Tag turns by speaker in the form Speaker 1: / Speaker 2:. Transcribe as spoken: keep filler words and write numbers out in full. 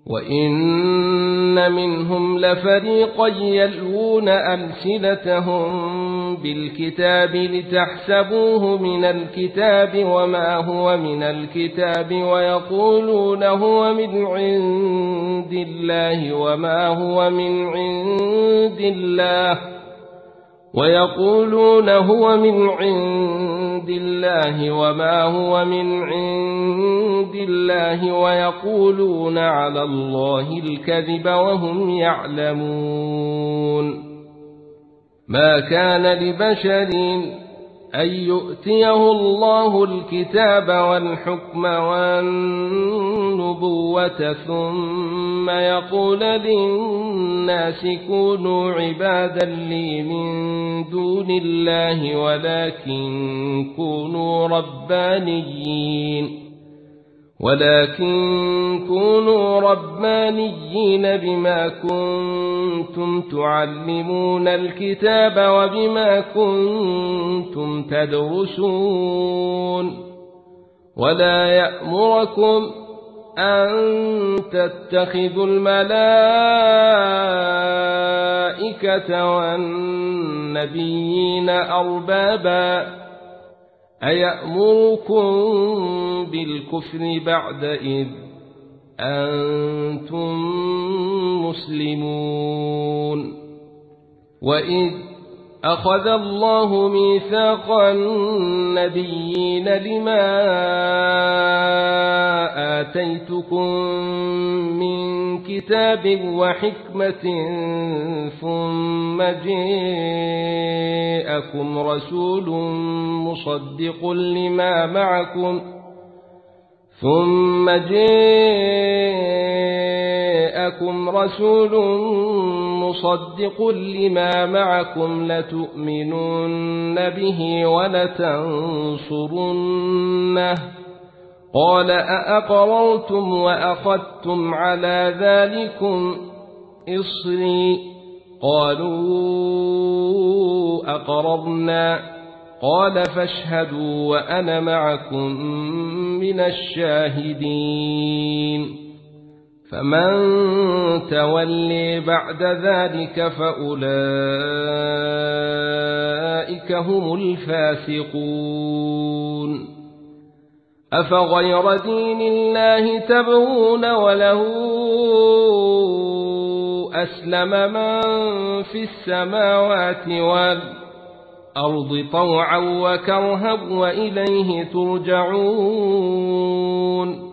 Speaker 1: وإن منهم لفريقا يلوون ألسنتهم بالكتاب لتحسبوه من الكتاب وما هو من الكتاب ويقولون هو من عند الله وما هو من عند الله ويقولون هو من عند الله وما هو من عند الله ويقولون على الله الكذب وهم يعلمون. ما كان لبشر أن يؤتيه الله الكتاب والحكم والنبوة ثم يقول للناس كونوا عبادا لي من دون الله ولكن كونوا ربانيين ولكن كونوا ربانيين بما كنتم تعلمون الكتاب وبما كنتم تدرسون. ولا يأمركم أن تتخذوا الملائكة والنبيين أربابا أيأمركم بالكفر بعد إذ أنتم مسلمون. وإذ أخذ الله ميثاق النبيين لما آتيتكم من كتاب وحكمة ثم جاءكم رسول مصدق لما معكم ثم جاءكم رسول مصدق لما معكم لتؤمنن به ولتنصرنه قال أأقررتم وأخذتم على ذلكم إصري قالوا أقررنا قال فاشهدوا وأنا معكم من الشاهدين. فمن تولي بعد ذلك فأولئك هم الفاسقون. أفغير دين الله تبغون وله أسلم من في السماوات والأرض طوعا وكرها وإليه ترجعون.